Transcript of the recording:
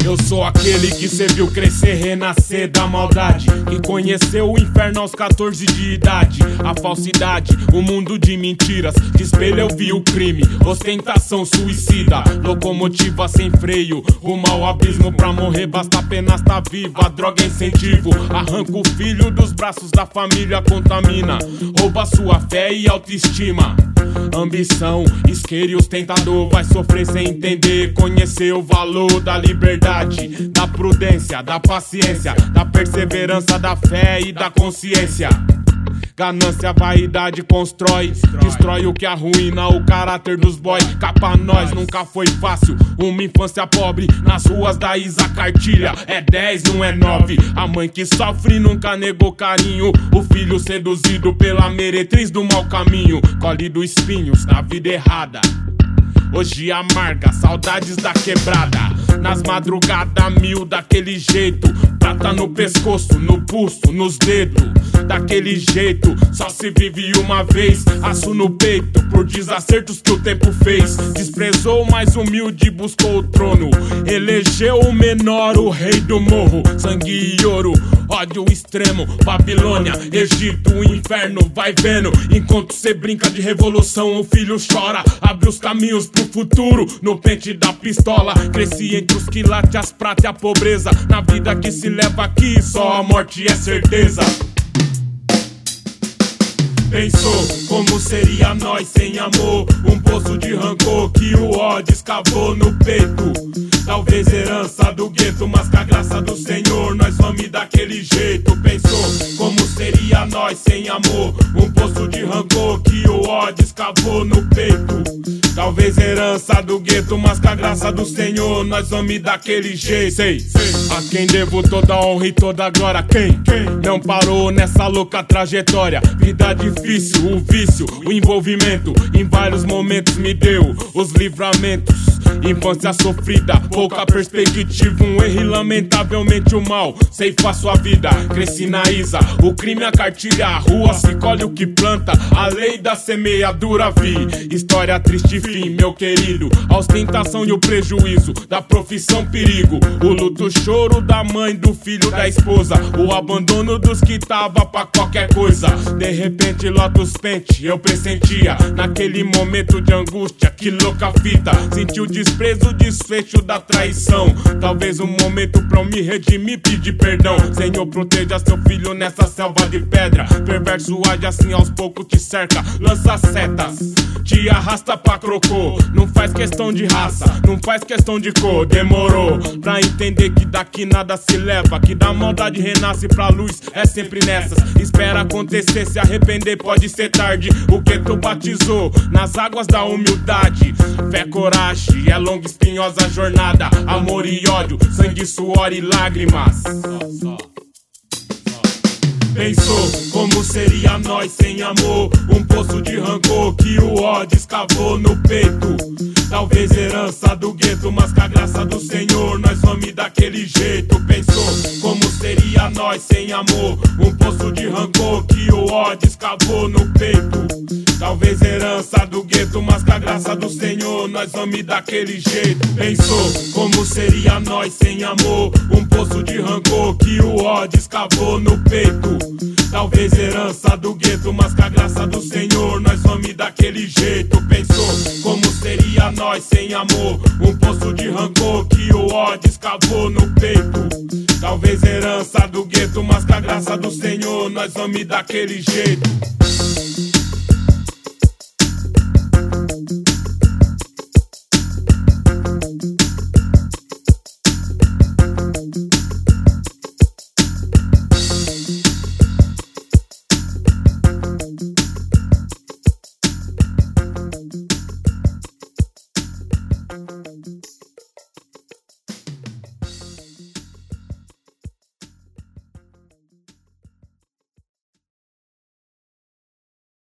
Eu sou aquele que cê viu crescer, renascer da maldade, que conheceu o inferno aos 14 de idade. A falsidade, o mundo de mentiras, de espelho eu vi o crime, ostentação suicida, locomotiva sem freio, rumo ao abismo. Pra morrer basta apenas tá vivo, a droga é incentivo. Arranca o filho dos braços da família, contamina, rouba sua fé e autoestima. Ambição, isqueiro e ostentador vai sofrer sem entender, conhecer o valor da liberdade, da prudência, da paciência, da perseverança, da fé e da consciência. Ganância, vaidade constrói, destrói o que arruína o caráter dos boy. Capa nós, nunca foi fácil, uma infância pobre nas ruas da Isa Cartilha. É 10, não é 9. A mãe que sofre nunca negou carinho, o filho seduzido pela meretriz do mau caminho. Colhido espinhos na vida errada, hoje amarga, saudades da quebrada. Nas madrugadas mil daquele jeito, prata no pescoço, no pulso, nos dedos. Daquele jeito, só se vive uma vez. Aço no peito, por desacertos que o tempo fez. Desprezou o mais humilde, buscou o trono. Elegeu o menor, o rei do morro. Sangue e ouro, ódio extremo. Babilônia, Egito, o inferno, vai vendo. Enquanto cê brinca de revolução, o filho chora. Abre os caminhos pro futuro, no pente da pistola. Cresci entre os quilates, as pratas e a pobreza. Na vida que se leva aqui, só a morte é certeza. Pensou como seria nós sem amor, um poço de rancor que o ódio escavou no peito. Talvez herança do gueto, mas com a graça do Senhor nós vamos daquele jeito. Pensou como seria nós sem amor, um poço de rancor que o ódio escavou no peito. Talvez herança do gueto, mas com a graça do Senhor nós vamos daquele jeito. Sei. A quem devo toda a honra e toda a glória, quem não parou nessa louca trajetória. Vida difícil, o vício, o envolvimento, em vários momentos me deu os livramentos. Infância sofrida, pouca perspectiva, um erro e lamentavelmente o mal ceifa sua vida. Cresci na Isa, o crime a cartilha, a rua se colhe o que planta, a lei da semeadura vi. História triste fim, meu querido, a ostentação e o prejuízo da profissão perigo. O luto, o choro da mãe, do filho, da esposa, o abandono dos que tava pra qualquer coisa. De repente Lotus Pente, eu pressentia naquele momento de angústia, que louca fita. Senti o desprezo, o desfecho da traição. Talvez um momento pra eu me redimir, pedir perdão. Senhor, proteja seu filho nessa selva de pedra. Perverso age assim, aos poucos te cerca, lança setas, te arrasta pra crocô. Não faz questão de raça, não faz questão de cor. Demorou pra entender que daqui nada se leva, que da maldade renasce pra luz, é sempre nessas. Espera acontecer, se arrepender pode ser tarde. O que tu batizou nas águas da humildade. Fé, coragem, é longa espinhosa jornada. Amor e ódio, sangue, suor e lágrimas. Pensou como seria nós sem amor, um poço de rancor que o ódio escavou no peito. Talvez herança do gueto, mas com a graça do Senhor nós vamos daquele jeito. Pensou como seria nós sem amor, um poço de rancor que o ódio escavou no peito. Talvez herança do gueto, mas com a graça do Senhor nós vamos daquele jeito. Pensou como seria nós sem amor, um poço de rancor que o ódio escavou no peito. Talvez herança do gueto, mas com a graça do Senhor nós vamos daquele jeito. Pensou como seria nós sem amor, um poço de rancor que o ódio escavou no peito. Talvez herança do gueto, mas com a graça do Senhor nós vamos daquele jeito.